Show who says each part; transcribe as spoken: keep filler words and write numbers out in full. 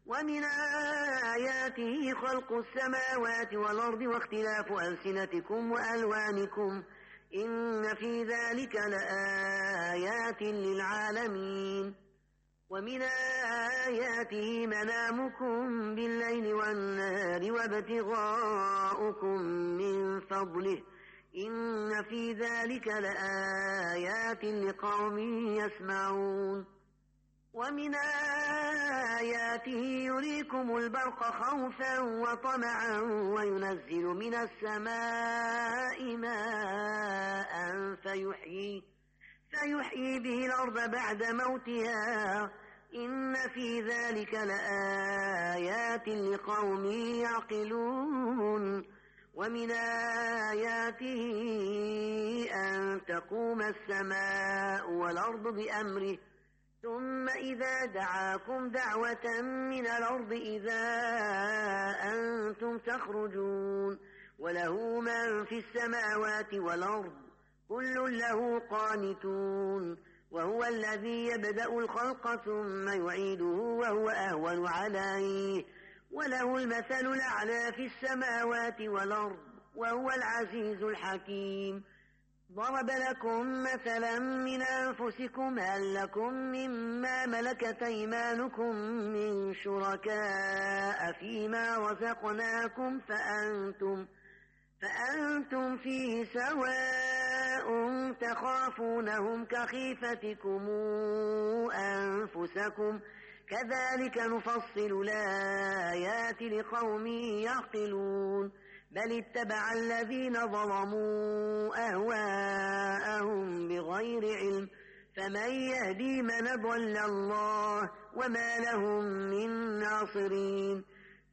Speaker 1: ومن آياته خلق السماوات والأرض واختلاف ألسنتكم وألوانكم إن في ذلك لآيات للعالمين. ومن آياته منامكم بالليل والنهار وابتغاؤكم من فضله إن في ذلك لآيات لقوم يسمعون. ومن آياته يريكم البرق خوفا وطمعا وينزل من السماء ماء فيحيي, فيحيي به الأرض بعد موتها إن في ذلك لآيات لقوم يعقلون. ومن آياته أن تقوم السماء والأرض بأمره ثم إذا دعاكم دعوة من الأرض إذا أنتم تخرجون وله من في السماوات والأرض كل له قانتون. وهو الذي يبدأ الخلق ثم يعيده وهو أهون عليه وله المثل الأعلى في السماوات والأرض وهو العزيز الحكيم. ضرب لكم مثلا من أنفسكم هل لكم مما ملكت أيمانكم من شركاء فيما رزقناكم فأنتم, فأنتم فيه سواء تخافونهم كخيفتكم أنفسكم كذلك نفصل الآيات لقوم يعقلون. بل اتبع الذين ظلموا أهواءهم بغير علم فمن يهدي من ضل الله وما لهم من ناصرين.